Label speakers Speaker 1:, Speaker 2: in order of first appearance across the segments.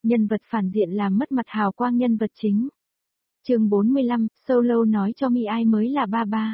Speaker 1: Nhân vật phản diện làm mất mặt hào quang nhân vật chính. Chương 45, Solo nói cho Mi ai mới là ba ba.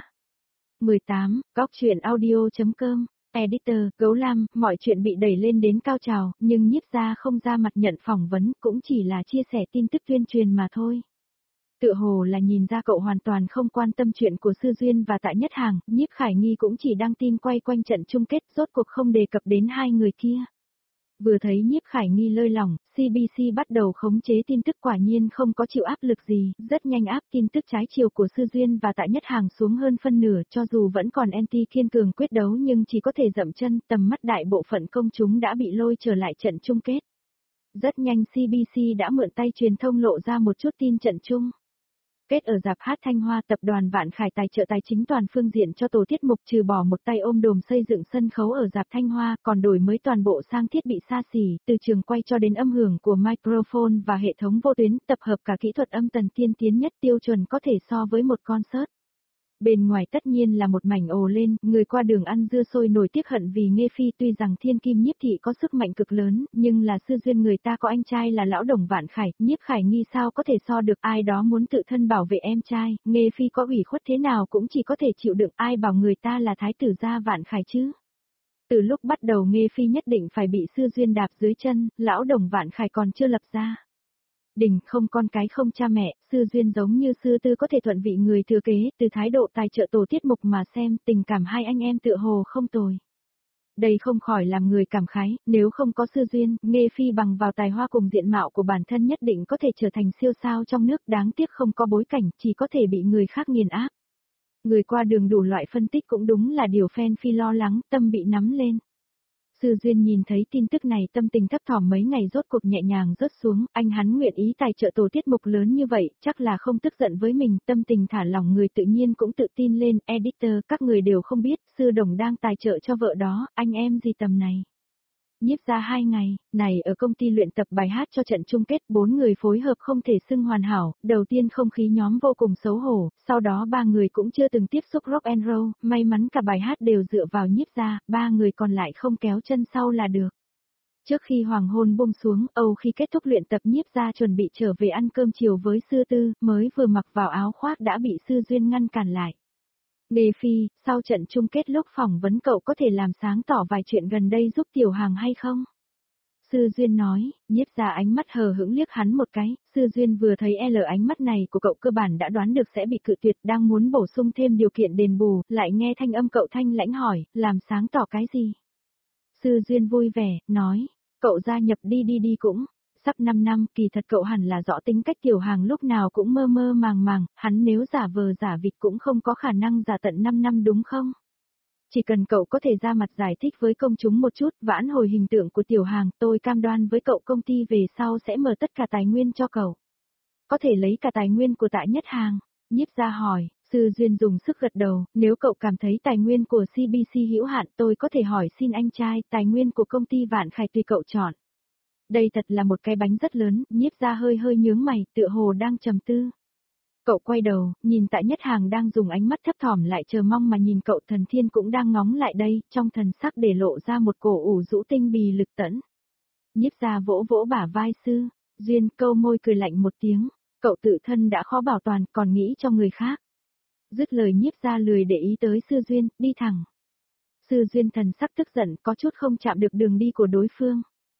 Speaker 1: 18, góc truyện audio.com. Editor, Gấu Lam, mọi chuyện bị đẩy lên đến cao trào, nhưng Nhiếp Gia không ra mặt nhận phỏng vấn, cũng chỉ là chia sẻ tin tức tuyên truyền mà thôi. Tựa hồ là nhìn ra cậu hoàn toàn không quan tâm chuyện của Sư Duyên và Tạ Nhất Hàng, Nhiếp Khải Nghi cũng chỉ đăng tin quay quanh trận chung kết, rốt cuộc không đề cập đến hai người kia. Vừa thấy Nhiếp Khải Nghi lơi lỏng, CBC bắt đầu khống chế tin tức, quả nhiên không có chịu áp lực gì, rất nhanh áp tin tức trái chiều của Sư Duyên và Tạ Nhất Hàng xuống hơn phân nửa, cho dù vẫn còn anti kiên cường quyết đấu nhưng chỉ có thể dậm chân, tầm mắt đại bộ phận công chúng đã bị lôi trở lại trận chung kết. Rất nhanh CBC đã mượn tay truyền thông lộ ra một chút tin trận chung kết ở rạp hát Thanh Hoa. Tập đoàn Vạn Khải tài trợ tài chính toàn phương diện cho tổ tiết mục, trừ bỏ một tay ôm đồm xây dựng sân khấu ở rạp Thanh Hoa, còn đổi mới toàn bộ sang thiết bị xa xỉ, từ trường quay cho đến âm hưởng của microphone và hệ thống vô tuyến, tập hợp cả kỹ thuật âm tần tiên tiến nhất, tiêu chuẩn có thể so với một concert. Bên ngoài tất nhiên là một mảnh ồ lên, người qua đường ăn dưa sôi nổi tiếc hận vì Nghê Phi. Tuy rằng thiên kim Nhiếp thị có sức mạnh cực lớn, nhưng là Sư Duyên người ta có anh trai là lão Đồng Vạn Khải, Nhiếp Khải Nghi sao có thể so được, ai đó muốn tự thân bảo vệ em trai, Nghê Phi có ủy khuất thế nào cũng chỉ có thể chịu đựng, ai bảo người ta là thái tử gia Vạn Khải chứ. Từ lúc bắt đầu Nghê Phi nhất định phải bị Sư Duyên đạp dưới chân, lão Đồng Vạn Khải còn chưa lập gia đình, không con cái không cha mẹ, Sư Duyên giống như Sư Tư có thể thuận vị người thừa kế, từ thái độ tài trợ tổ tiết mục mà xem, tình cảm hai anh em tựa hồ không tồi. Đây không khỏi làm người cảm khái, nếu không có Sư Duyên, Nghê Phi bằng vào tài hoa cùng diện mạo của bản thân nhất định có thể trở thành siêu sao trong nước, đáng tiếc không có bối cảnh, chỉ có thể bị người khác nghiền áp. Người qua đường đủ loại phân tích cũng đúng là điều fan Phi lo lắng, tâm bị nắm lên. Sư Duyên nhìn thấy tin tức này tâm tình thấp thỏm mấy ngày rốt cuộc nhẹ nhàng rớt xuống, anh hắn nguyện ý tài trợ tổ tiết mục lớn như vậy, chắc là không tức giận với mình, tâm tình thả lỏng người tự nhiên cũng tự tin lên. Editor, các người đều không biết, Sư Đồng đang tài trợ cho vợ đó, anh em gì tầm này. Nhiếp Gia 2 ngày, này ở công ty luyện tập bài hát cho trận chung kết, 4 người phối hợp không thể xưng hoàn hảo, đầu tiên không khí nhóm vô cùng xấu hổ, sau đó 3 người cũng chưa từng tiếp xúc rock and roll, may mắn cả bài hát đều dựa vào Nhiếp Gia, 3 người còn lại không kéo chân sau là được. Trước khi hoàng hôn buông xuống, khi kết thúc luyện tập Nhiếp Gia chuẩn bị trở về ăn cơm chiều với Sư Tư, mới vừa mặc vào áo khoác đã bị Sư Duyên ngăn cản lại. Nghê Phi, sau trận chung kết lúc phỏng vấn cậu có thể làm sáng tỏ vài chuyện gần đây giúp Tiểu Hàng hay không? Sư Duyên nói, Nhiếp Gia ánh mắt hờ hững liếc hắn một cái, Sư Duyên vừa thấy ánh mắt này của cậu cơ bản đã đoán được sẽ bị cự tuyệt, đang muốn bổ sung thêm điều kiện đền bù, lại nghe thanh âm cậu thanh lãnh hỏi, làm sáng tỏ cái gì? Sư Duyên vui vẻ, nói, cậu gia nhập đi cũng. Sắp 5 năm, kỳ thật cậu hẳn là rõ tính cách Tiểu Hàng lúc nào cũng mơ mơ màng màng, hắn nếu giả vờ giả vịt cũng không có khả năng giả tận 5 năm đúng không? Chỉ cần cậu có thể ra mặt giải thích với công chúng một chút, vãn hồi hình tượng của Tiểu Hàng, tôi cam đoan với cậu công ty về sau sẽ mở tất cả tài nguyên cho cậu. Có thể lấy cả tài nguyên của Tạ Nhất Hàng. Nhiếp Gia hỏi, Sư Duyên dùng sức gật đầu, nếu cậu cảm thấy tài nguyên của CBC hữu hạn tôi có thể hỏi xin anh trai, tài nguyên của công ty Vạn Khải tùy cậu chọn. Đây thật là một cái bánh rất lớn, Nhiếp Gia hơi nhướng mày, tựa hồ đang trầm tư. Cậu quay đầu, nhìn Tạ Nhất Hàng đang dùng ánh mắt thấp thỏm lại chờ mong mà nhìn cậu, Thần Thiên cũng đang ngóng lại đây, trong thần sắc để lộ ra một cổ ủ rũ tinh bì lực tẫn. Nhiếp Gia vỗ vỗ bả vai Sư Duyên, câu môi cười lạnh một tiếng, cậu tự thân đã khó bảo toàn, còn nghĩ cho người khác. Dứt lời Nhiếp Gia lười để ý tới Sư Duyên, đi thẳng. Sư Duyên thần sắc tức giận, có chút không chạm được đường đi của đối phương.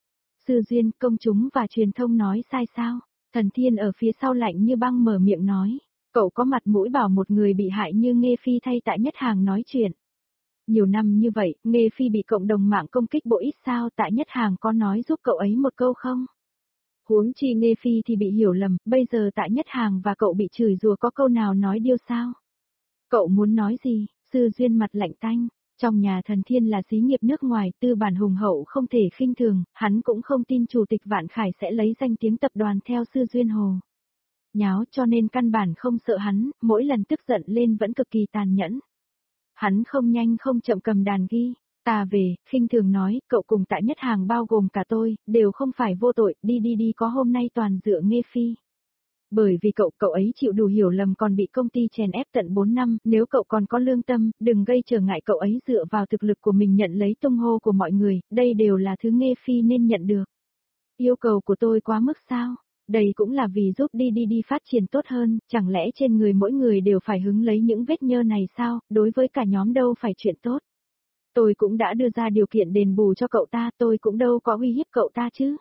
Speaker 1: Sư Duyên, công chúng và truyền thông nói sai sao? Thần Thiên ở phía sau lạnh như băng mở miệng nói, cậu có mặt mũi bảo một người bị hại như Nghê Phi thay Tạ Nhất Hàng nói chuyện. Nhiều năm như vậy, Nghê Phi bị cộng đồng mạng công kích bộ ít sao, Tạ Nhất Hàng có nói giúp cậu ấy một câu không? Huống chi Nghê Phi thì bị hiểu lầm, bây giờ Tạ Nhất Hàng và cậu bị chửi rủa có câu nào nói điêu sao? Cậu muốn nói gì? Sư Duyên mặt lạnh tanh. Trong nhà Thần Thiên là xí nghiệp nước ngoài, tư bản hùng hậu không thể khinh thường, hắn cũng không tin Chủ tịch Vạn Khải sẽ lấy danh tiếng tập đoàn theo Sư Duyên hồ nháo, cho nên căn bản không sợ hắn, mỗi lần tức giận lên vẫn cực kỳ tàn nhẫn. Hắn không nhanh không chậm cầm đàn ghi, ta về, khinh thường nói, cậu cùng Tạ Nhất Hàng bao gồm cả tôi, đều không phải vô tội, đi có hôm nay toàn dựa Nghê Phi. Bởi vì cậu ấy chịu đủ hiểu lầm còn bị công ty chèn ép tận 4 năm, nếu cậu còn có lương tâm, đừng gây trở ngại cậu ấy dựa vào thực lực của mình nhận lấy tung hô của mọi người, đây đều là thứ Nghê Phi nên nhận được. Yêu cầu của tôi quá mức sao? Đây cũng là vì giúp đi phát triển tốt hơn, chẳng lẽ trên người mỗi người đều phải hứng lấy những vết nhơ này sao, đối với cả nhóm đâu phải chuyện tốt. Tôi cũng đã đưa ra điều kiện đền bù cho cậu ta, tôi cũng đâu có uy hiếp cậu ta chứ.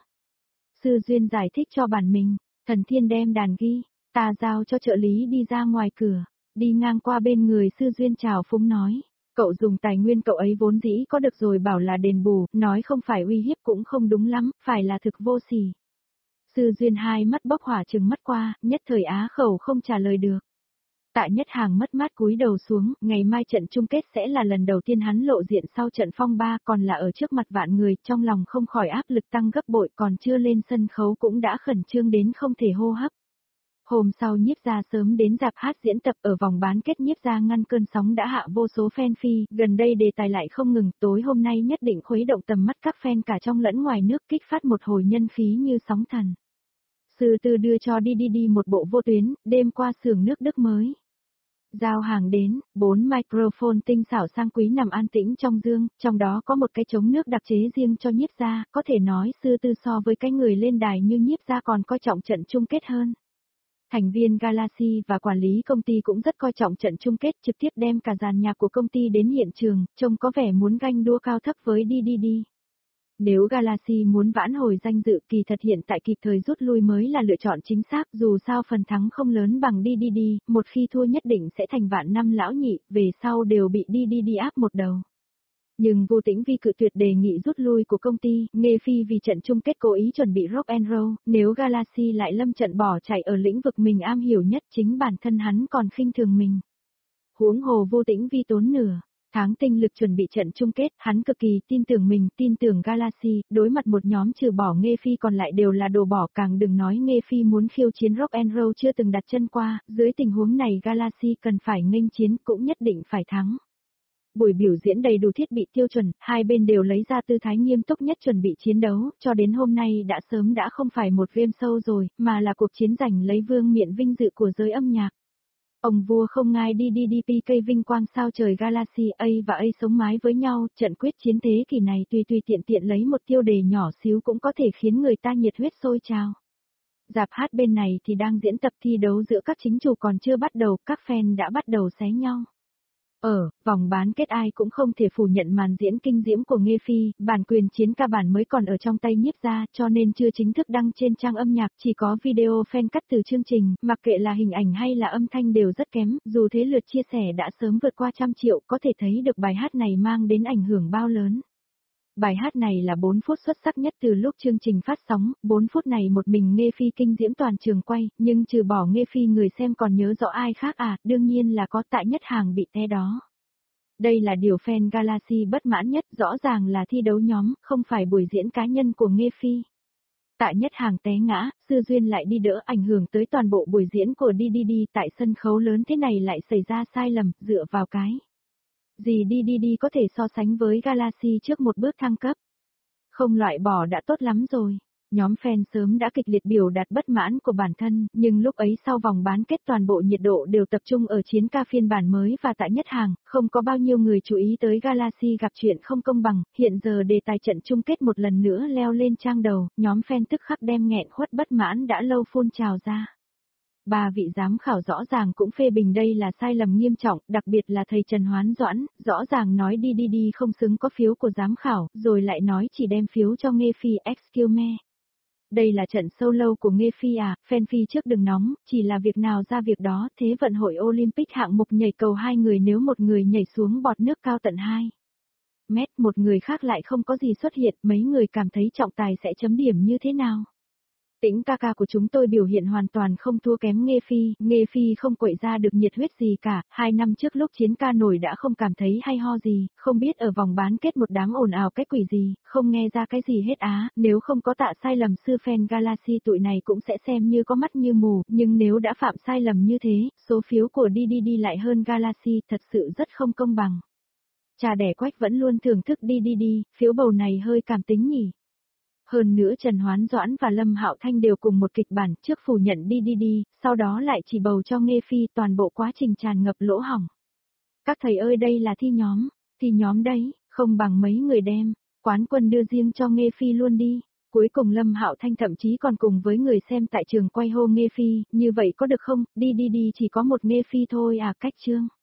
Speaker 1: Sư Duyên giải thích cho bản mình, Thần Thiên đem đàn ghi, ta giao cho trợ lý đi ra ngoài cửa, đi ngang qua bên người Sư Duyên chào phúng nói. Cậu dùng tài nguyên cậu ấy vốn dĩ có được rồi bảo là đền bù, nói không phải uy hiếp cũng không đúng lắm, phải là thực vô sỉ. Sư Duyên hai mắt bốc hỏa trừng mắt qua, nhất thời á khẩu không trả lời được. Tạ Nhất Hàng mất mát cúi đầu xuống, ngày mai trận chung kết sẽ là lần đầu tiên hắn lộ diện sau trận phong ba còn là ở trước mặt vạn người, trong lòng không khỏi áp lực tăng gấp bội còn chưa lên sân khấu cũng đã khẩn trương đến không thể hô hấp. Hôm sau Nhiếp Gia sớm đến rạp hát diễn tập ở vòng bán kết Nhiếp Gia ngăn cơn sóng đã hạ vô số fan phi, gần đây đề tài lại không ngừng, tối hôm nay nhất định khuấy động tầm mắt các fan cả trong lẫn ngoài nước kích phát một hồi nhân khí như sóng thần. Sư Tư đưa cho đi một bộ vô tuyến, đêm qua xưởng nước Đức mới. Giao hàng đến, 4 microphone tinh xảo sang quý nằm an tĩnh trong dương, trong đó có một cái chống nước đặc chế riêng cho Nhiếp Gia, có thể nói Sư Tư so với cái người lên đài như Nhiếp Gia còn coi trọng trận chung kết hơn. Thành viên Galaxy và quản lý công ty cũng rất coi trọng trận chung kết, trực tiếp đem cả dàn nhạc của công ty đến hiện trường, trông có vẻ muốn ganh đua cao thấp với đi. Nếu Galaxy muốn vãn hồi danh dự kỳ thật hiện tại kịp thời rút lui mới là lựa chọn chính xác, dù sao phần thắng không lớn bằng đi, một khi thua nhất định sẽ thành vạn năm lão nhị, về sau đều bị đi áp một đầu. Nhưng Vô Tĩnh Vi cự tuyệt đề nghị rút lui của công ty, Nghê Phi vì trận chung kết cố ý chuẩn bị rock and roll, nếu Galaxy lại lâm trận bỏ chạy ở lĩnh vực mình am hiểu nhất chính bản thân hắn còn khinh thường mình. Huống hồ Vô Tĩnh Vi tốn nửa tháng tinh lực chuẩn bị trận chung kết, hắn cực kỳ tin tưởng mình, tin tưởng Galaxy, đối mặt một nhóm trừ bỏ Nghê Phi còn lại đều là đồ bỏ, càng đừng nói Nghê Phi muốn khiêu chiến rock and roll chưa từng đặt chân qua, dưới tình huống này Galaxy cần phải nghênh chiến cũng nhất định phải thắng. Buổi biểu diễn đầy đủ thiết bị tiêu chuẩn, hai bên đều lấy ra tư thái nghiêm túc nhất chuẩn bị chiến đấu, cho đến hôm nay đã sớm đã không phải một game show rồi, mà là cuộc chiến giành lấy vương miện vinh dự của giới âm nhạc. Ông vua không ngai đi PK vinh quang sao trời Galaxy A và A sống mái với nhau, trận quyết chiến thế kỷ này tùy tiện lấy một tiêu đề nhỏ xíu cũng có thể khiến người ta nhiệt huyết sôi trào. Rạp hát bên này thì đang diễn tập thi đấu giữa các chính chủ còn chưa bắt đầu, các fan đã bắt đầu xé nhau. Vòng bán kết ai cũng không thể phủ nhận màn diễn kinh diễm của Nghê Phi, bản quyền chiến ca bản mới còn ở trong tay Nhiếp Gia cho nên chưa chính thức đăng trên trang âm nhạc, chỉ có video fan cắt từ chương trình, mặc kệ là hình ảnh hay là âm thanh đều rất kém, dù thế lượt chia sẻ đã sớm vượt qua 100 triệu, có thể thấy được bài hát này mang đến ảnh hưởng bao lớn. Bài hát này là 4 phút xuất sắc nhất từ lúc chương trình phát sóng, 4 phút này một mình Nghê Phi kinh diễm toàn trường quay, nhưng trừ bỏ Nghê Phi người xem còn nhớ rõ ai khác à, đương nhiên là có Tạ Nhất Hàng bị té đó. Đây là điều fan Galaxy bất mãn nhất, rõ ràng là thi đấu nhóm, không phải buổi diễn cá nhân của Nghê Phi. Tạ Nhất Hàng té ngã, Sư Duyên lại đi đỡ, ảnh hưởng tới toàn bộ buổi diễn của đi tại sân khấu lớn thế này lại xảy ra sai lầm, dựa vào cái gì đi có thể so sánh với Galaxy trước một bước thăng cấp. Không loại bỏ đã tốt lắm rồi. Nhóm fan sớm đã kịch liệt biểu đạt bất mãn của bản thân, nhưng lúc ấy sau vòng bán kết toàn bộ nhiệt độ đều tập trung ở chiến ca phiên bản mới và Tạ Nhất Hàng, không có bao nhiêu người chú ý tới Galaxy gặp chuyện không công bằng, hiện giờ đề tài trận chung kết một lần nữa leo lên trang đầu, nhóm fan tức khắc đem nghẹn khuất bất mãn đã lâu phun trào ra. Ba vị giám khảo rõ ràng cũng phê bình đây là sai lầm nghiêm trọng, đặc biệt là thầy Trần Hoán Doãn, rõ ràng nói đi không xứng có phiếu của giám khảo, rồi lại nói chỉ đem phiếu cho Nghê Phi, excuse me. Đây là trận solo của Nghê Phi à, fan Phi trước đừng nóng, chỉ là việc nào ra việc đó, thế vận hội Olympic hạng mục nhảy cầu hai người nếu một người nhảy xuống bọt nước cao tận 2 mét, một người khác lại không có gì xuất hiện, mấy người cảm thấy trọng tài sẽ chấm điểm như thế nào? Tĩnh ca ca của chúng tôi biểu hiện hoàn toàn không thua kém Nghê Phi không quậy ra được nhiệt huyết gì cả, 2 năm trước lúc chiến ca nổi đã không cảm thấy hay ho gì, không biết ở vòng bán kết một đám ồn ào cái quỷ gì, không nghe ra cái gì hết á, nếu không có Tạ sai lầm sư fan Galaxy tụi này cũng sẽ xem như có mắt như mù, nhưng nếu đã phạm sai lầm như thế, số phiếu của đi lại hơn Galaxy thật sự rất không công bằng. Cha đẻ Quách vẫn luôn thưởng thức đi, phiếu bầu này hơi cảm tính nhỉ. Hơn nữa Trần Hoán Doãn và Lâm Hạo Thanh đều cùng một kịch bản, trước phủ nhận đi, sau đó lại chỉ bầu cho Nghê Phi, toàn bộ quá trình tràn ngập lỗ hổng. Các thầy ơi đây là thi nhóm đấy, không bằng mấy người đem, quán quân đưa riêng cho Nghê Phi luôn đi. Cuối cùng Lâm Hạo Thanh thậm chí còn cùng với người xem tại trường quay hô Nghê Phi, như vậy có được không, đi đi đi chỉ có một Nghê Phi thôi à, cách chương.